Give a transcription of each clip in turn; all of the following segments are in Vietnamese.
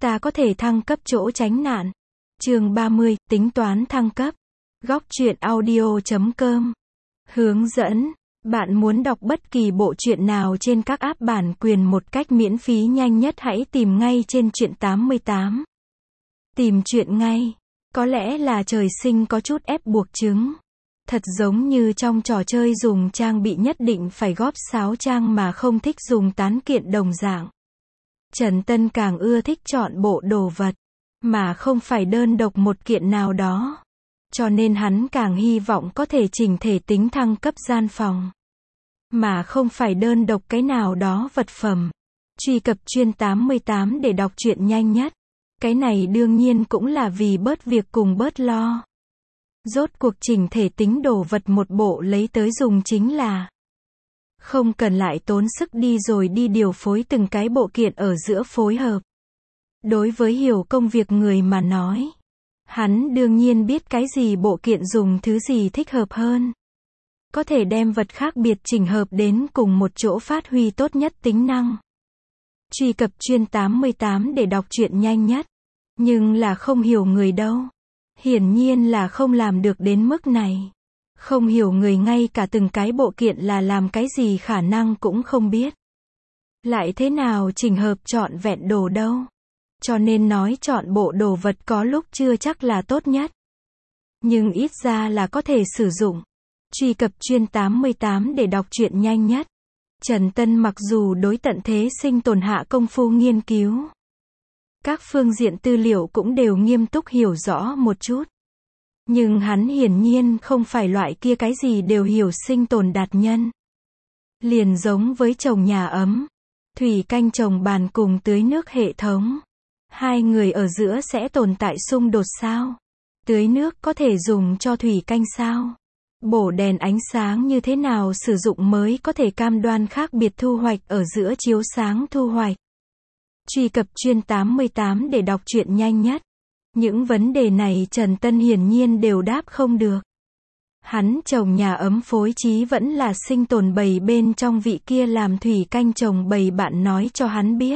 Ta có thể thăng cấp chỗ tránh nạn. Chương 30, tính toán thăng cấp. Góc truyện audio.com. Hướng dẫn. Bạn muốn đọc bất kỳ bộ truyện nào trên các app bản quyền một cách miễn phí nhanh nhất, hãy tìm ngay trên Truyện 88. Tìm truyện ngay. Có lẽ là trời sinh có chút ép buộc chứng. Thật giống như trong trò chơi dùng trang bị nhất định phải góp 6 trang mà không thích dùng tán kiện đồng dạng. Trần Tân càng ưa thích chọn bộ đồ vật, mà không phải đơn độc một kiện nào đó. Cho nên hắn càng hy vọng có thể chỉnh thể tính thăng cấp gian phòng, mà không phải đơn độc cái nào đó vật phẩm. Truy cập Truyện 88 để đọc truyện nhanh nhất. Cái này đương nhiên cũng là vì bớt việc cùng bớt lo. Rốt cuộc chỉnh thể tính đồ vật một bộ lấy tới dùng chính là không cần lại tốn sức đi rồi đi điều phối từng cái bộ kiện ở giữa phối hợp. Đối với hiểu công việc người mà nói, hắn đương nhiên biết cái gì bộ kiện dùng thứ gì thích hợp hơn. Có thể đem vật khác biệt chỉnh hợp đến cùng một chỗ phát huy tốt nhất tính năng. Truy cập Truyện 88 để đọc truyện nhanh nhất. Nhưng là không hiểu người đâu. Hiển nhiên là không làm được đến mức này. Không hiểu người ngay cả từng cái bộ kiện là làm cái gì khả năng cũng không biết. Lại thế nào chỉnh hợp trọn vẹn đồ đâu. Cho nên nói chọn bộ đồ vật có lúc chưa chắc là tốt nhất. Nhưng ít ra là có thể sử dụng. Truy cập Truyện 88 để đọc truyện nhanh nhất. Trần Tân mặc dù đối tận thế sinh tồn hạ công phu nghiên cứu, các phương diện tư liệu cũng đều nghiêm túc hiểu rõ một chút. Nhưng hắn hiển nhiên không phải loại kia cái gì đều hiểu sinh tồn đạt nhân. Liền giống với trồng nhà ấm, thủy canh trồng bàn cùng tưới nước hệ thống. Hai người ở giữa sẽ tồn tại xung đột sao? Tưới nước có thể dùng cho thủy canh sao? Bổ đèn ánh sáng như thế nào sử dụng mới có thể cam đoan khác biệt thu hoạch ở giữa chiếu sáng thu hoạch? Truy cập Truyện 88 để đọc truyện nhanh nhất. Những vấn đề này Trần Tân hiển nhiên đều đáp không được. Hắn trồng nhà ấm phối trí vẫn là sinh tồn bầy bên trong vị kia làm thủy canh trồng bầy bạn nói cho hắn biết.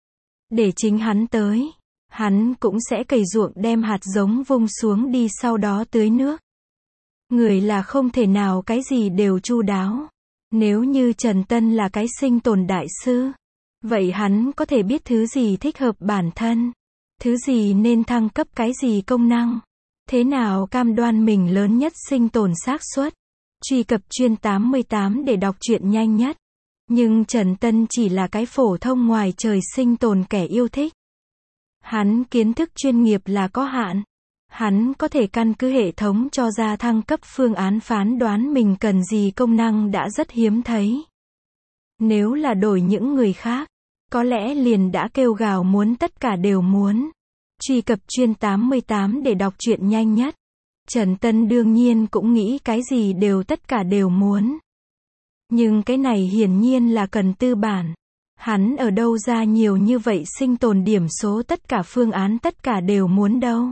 Để chính hắn tới, hắn cũng sẽ cày ruộng đem hạt giống vung xuống đi sau đó tưới nước. Người là không thể nào cái gì đều chu đáo. Nếu như Trần Tân là cái sinh tồn đại sư, vậy hắn có thể biết thứ gì thích hợp bản thân, thứ gì nên thăng cấp cái gì công năng, thế nào cam đoan mình lớn nhất sinh tồn xác suất. Truy cập Truyện 88 để đọc truyện nhanh nhất. Nhưng Trần Tân chỉ là cái phổ thông ngoài trời sinh tồn kẻ yêu thích. Hắn kiến thức chuyên nghiệp là có hạn. Hắn có thể căn cứ hệ thống cho ra thăng cấp phương án phán đoán mình cần gì công năng đã rất hiếm thấy. Nếu là đổi những người khác, có lẽ liền đã kêu gào muốn tất cả đều muốn. Truy cập Truyện 88 để đọc truyện nhanh nhất. Trần Tân đương nhiên cũng nghĩ cái gì đều tất cả đều muốn. Nhưng cái này hiển nhiên là cần tư bản. Hắn ở đâu ra nhiều như vậy sinh tồn điểm số tất cả phương án tất cả đều muốn đâu.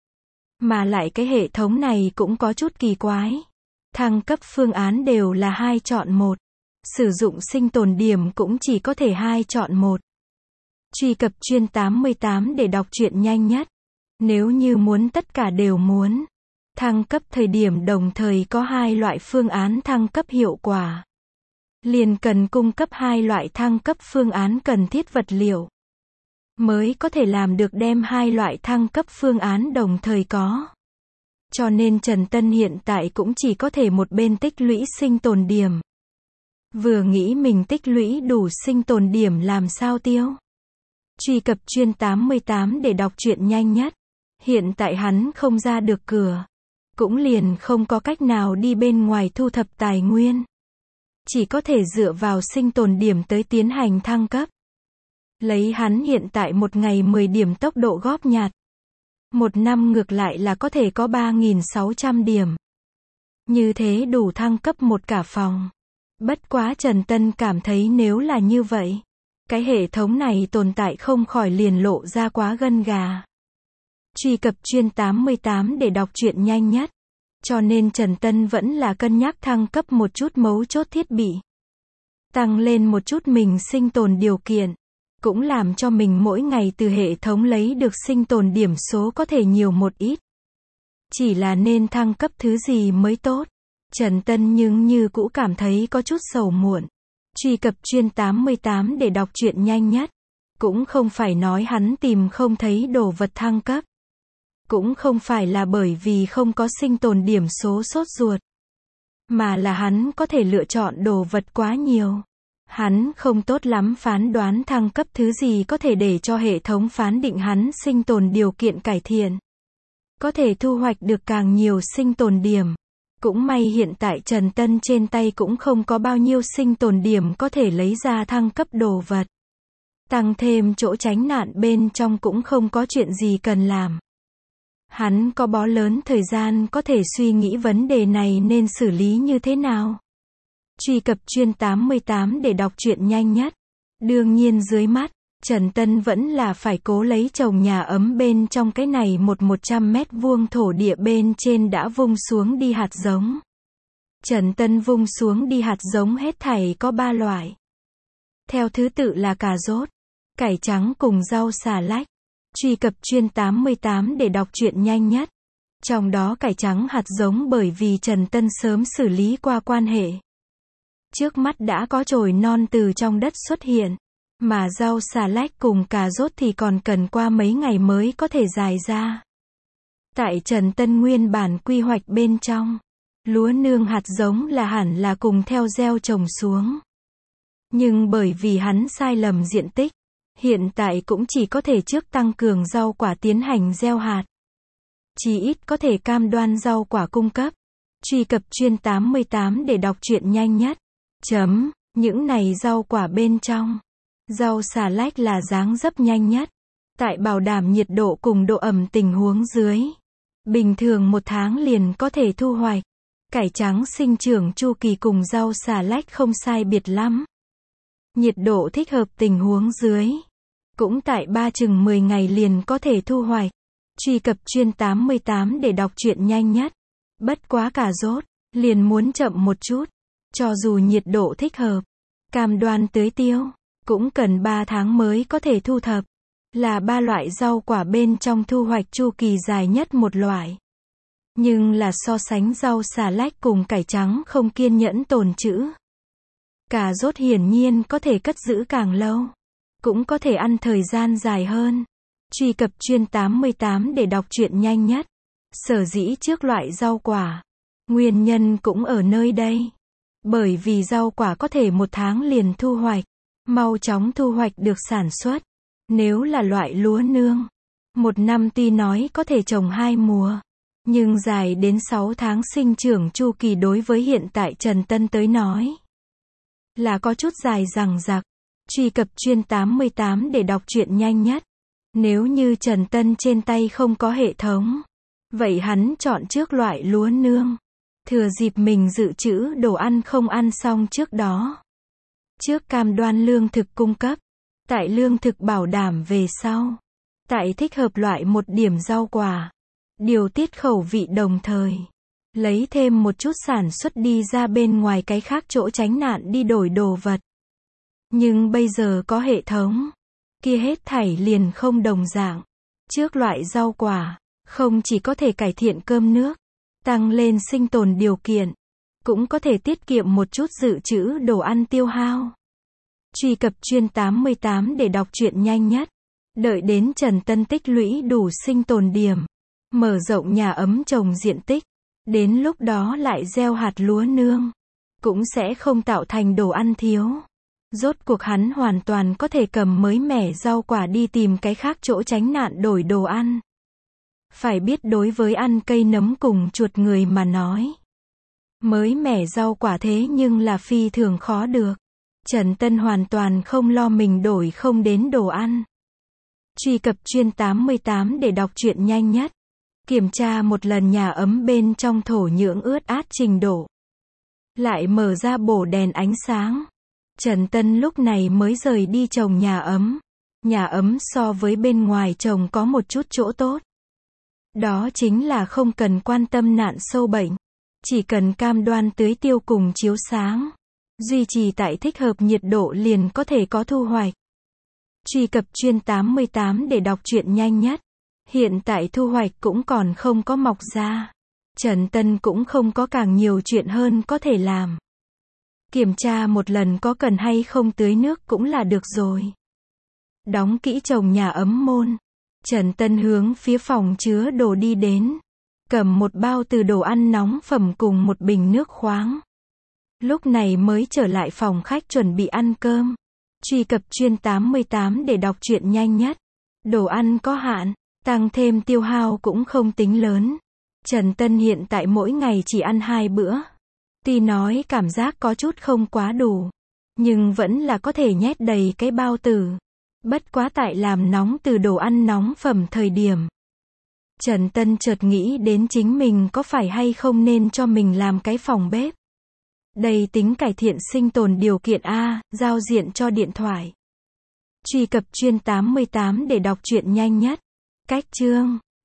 Mà lại cái hệ thống này cũng có chút kỳ quái. Thăng cấp phương án đều là 2 chọn 1. Sử dụng sinh tồn điểm cũng chỉ có thể 2 chọn 1. Truy cập Truyện 88 để đọc truyện nhanh nhất. Nếu như muốn tất cả đều muốn, thăng cấp thời điểm đồng thời có 2 loại phương án thăng cấp hiệu quả, liền cần cung cấp 2 loại thăng cấp phương án cần thiết vật liệu, mới có thể làm được đem 2 loại thăng cấp phương án đồng thời có. Cho nên Trần Tân hiện tại cũng chỉ có thể một bên tích lũy sinh tồn điểm. Vừa nghĩ mình tích lũy đủ sinh tồn điểm làm sao tiêu. Truy cập Truyện 88 để đọc truyện nhanh nhất. Hiện tại hắn không ra được cửa, cũng liền không có cách nào đi bên ngoài thu thập tài nguyên. Chỉ có thể dựa vào sinh tồn điểm tới tiến hành thăng cấp. Lấy hắn hiện tại một ngày 10 điểm tốc độ góp nhặt. Một năm ngược lại là có thể có 3.600 điểm. Như thế đủ thăng cấp một cả phòng. Bất quá Trần Tân cảm thấy nếu là như vậy, cái hệ thống này tồn tại không khỏi liền lộ ra quá gân gà. Truy cập Truyện 88 để đọc truyện nhanh nhất. Cho nên Trần Tân vẫn là cân nhắc thăng cấp một chút mấu chốt thiết bị. Tăng lên một chút mình sinh tồn điều kiện. cũng làm cho mình mỗi ngày từ hệ thống lấy được sinh tồn điểm số có thể nhiều một ít. Chỉ là nên thăng cấp thứ gì mới tốt. Trần Tân nhưng như cũ cảm thấy có chút sầu muộn. Truy cập chuyên 88 để đọc truyện nhanh nhất. Cũng không phải nói hắn tìm không thấy đồ vật thăng cấp. Cũng không phải là bởi vì không có sinh tồn điểm số sốt ruột. Mà là hắn có thể lựa chọn đồ vật quá nhiều. Hắn không tốt lắm phán đoán thăng cấp thứ gì có thể để cho hệ thống phán định hắn sinh tồn điều kiện cải thiện. Có thể thu hoạch được càng nhiều sinh tồn điểm. Cũng may hiện tại Trần Tân trên tay cũng không có bao nhiêu sinh tồn điểm có thể lấy ra thăng cấp đồ vật. Tăng thêm chỗ tránh nạn bên trong cũng không có chuyện gì cần làm. Hắn có bó lớn thời gian có thể suy nghĩ vấn đề này nên xử lý như thế nào. Truy cập chuyên 88 để đọc truyện nhanh nhất. Đương nhiên dưới mắt, Trần Tân vẫn là phải cố lấy trồng nhà ấm bên trong cái này 100 mét vuông thổ địa bên trên đã vung xuống đi hạt giống. Trần Tân vung xuống đi hạt giống hết thảy có 3 loại. Theo thứ tự là cà rốt, cải trắng cùng rau xà lách. Truy cập chuyên 88 để đọc truyện nhanh nhất. Trong đó cải trắng hạt giống bởi vì Trần Tân sớm xử lý qua quan hệ. Trước mắt đã có chồi non từ trong đất xuất hiện. Mà rau xà lách cùng cà rốt thì còn cần qua mấy ngày mới có thể dài ra. Tại Trần Tân nguyên bản quy hoạch bên trong, lúa nương hạt giống là hẳn là cùng theo gieo trồng xuống. Nhưng bởi vì hắn sai lầm diện tích, hiện tại cũng chỉ có thể trước tăng cường rau quả tiến hành gieo hạt. Chỉ ít có thể cam đoan rau quả cung cấp. Truy cập chuyên 88 để đọc truyện nhanh nhất. Những này rau quả bên trong. Rau xà lách là dáng dấp nhanh nhất. Tại bảo đảm nhiệt độ cùng độ ẩm tình huống dưới. Bình thường 1 tháng liền có thể thu hoạch. Cải trắng sinh trưởng chu kỳ cùng rau xà lách không sai biệt lắm. Nhiệt độ thích hợp tình huống dưới. Cũng tại 10 ngày liền có thể thu hoạch. Truy cập chuyên 88 để đọc truyện nhanh nhất. Bất quá cà rốt, liền muốn chậm một chút. Cho dù nhiệt độ thích hợp, cam đoan tưới tiêu, cũng cần 3 tháng mới có thể thu thập. Là 3 loại rau quả bên trong thu hoạch chu kỳ dài nhất một loại. Nhưng là so sánh rau xà lách cùng cải trắng không kiên nhẫn tồn trữ. Cà rốt hiển nhiên có thể cất giữ càng lâu. Cũng có thể ăn thời gian dài hơn. Truy cập chuyên 88 để đọc truyện nhanh nhất. Sở dĩ trước loại rau quả. Nguyên nhân cũng ở nơi đây. Bởi vì rau quả có thể 1 tháng liền thu hoạch. Mau chóng thu hoạch được sản xuất. Nếu là loại lúa nương. 1 năm tuy nói có thể trồng 2 mùa. Nhưng dài đến 6 tháng sinh trưởng chu kỳ đối với hiện tại Trần Tân tới nói. Là có chút dài dằng dặc. Truy cập chuyên 88 để đọc truyện nhanh nhất. Nếu như Trần Tân trên tay không có hệ thống. Vậy hắn chọn trước loại lúa nương. Thừa dịp mình dự trữ đồ ăn không ăn xong trước đó. Trước cam đoan lương thực cung cấp. Tại lương thực bảo đảm về sau. Tại thích hợp loại một điểm rau quả. Điều tiết khẩu vị đồng thời. Lấy thêm một chút sản xuất đi ra bên ngoài cái khác chỗ tránh nạn đi đổi đồ vật. Nhưng bây giờ có hệ thống. Kia hết thảy liền không đồng dạng. Trước loại rau quả. Không chỉ có thể cải thiện cơm nước. Tăng lên sinh tồn điều kiện. Cũng có thể tiết kiệm một chút dự trữ đồ ăn tiêu hao. Truy cập chuyên 88 để đọc truyện nhanh nhất. Đợi đến Trần Tân tích lũy đủ sinh tồn điểm. Mở rộng nhà ấm trồng diện tích. Đến lúc đó lại gieo hạt lúa nương. Cũng sẽ không tạo thành đồ ăn thiếu. Rốt cuộc hắn hoàn toàn có thể cầm mới mẻ rau quả đi tìm cái khác chỗ tránh nạn đổi đồ ăn. Phải biết đối với ăn cây nấm cùng chuột người mà nói. Mới mẻ rau quả thế nhưng là phi thường khó được. Trần Tân hoàn toàn không lo mình đổi không đến đồ ăn. Truy cập chuyên 88 để đọc truyện nhanh nhất. Kiểm tra một lần nhà ấm bên trong thổ nhưỡng ướt át trình độ. Lại mở ra bổ đèn ánh sáng. Trần Tân lúc này mới rời đi trồng nhà ấm. Nhà ấm so với bên ngoài trồng có một chút chỗ tốt. Đó chính là không cần quan tâm nạn sâu bệnh. Chỉ cần cam đoan tưới tiêu cùng chiếu sáng. Duy trì tại thích hợp nhiệt độ liền có thể có thu hoạch. Truy cập chuyên 88 để đọc truyện nhanh nhất. Hiện tại thu hoạch cũng còn không có mọc ra. Trần Tân cũng không có càng nhiều chuyện hơn có thể làm. Kiểm tra một lần có cần hay không tưới nước cũng là được rồi. Đóng kỹ chồng nhà ấm môn. Trần Tân hướng phía phòng chứa đồ đi đến. Cầm một bao từ đồ ăn nóng phẩm cùng một bình nước khoáng. Lúc này mới trở lại phòng khách chuẩn bị ăn cơm. Truy cập chuyên 88 để đọc truyện nhanh nhất. Đồ ăn có hạn, tăng thêm tiêu hao cũng không tính lớn. Trần Tân hiện tại mỗi ngày chỉ ăn 2 bữa. Tuy nói cảm giác có chút không quá đủ, nhưng vẫn là có thể nhét đầy cái bao tử. Bất quá tại làm nóng từ đồ ăn nóng phẩm thời điểm. Trần Tân chợt nghĩ đến chính mình có phải hay không nên cho mình làm cái phòng bếp. Đây tính cải thiện sinh tồn điều kiện A, giao diện cho điện thoại. Truy cập chuyên 88 để đọc truyện nhanh nhất. Cách chương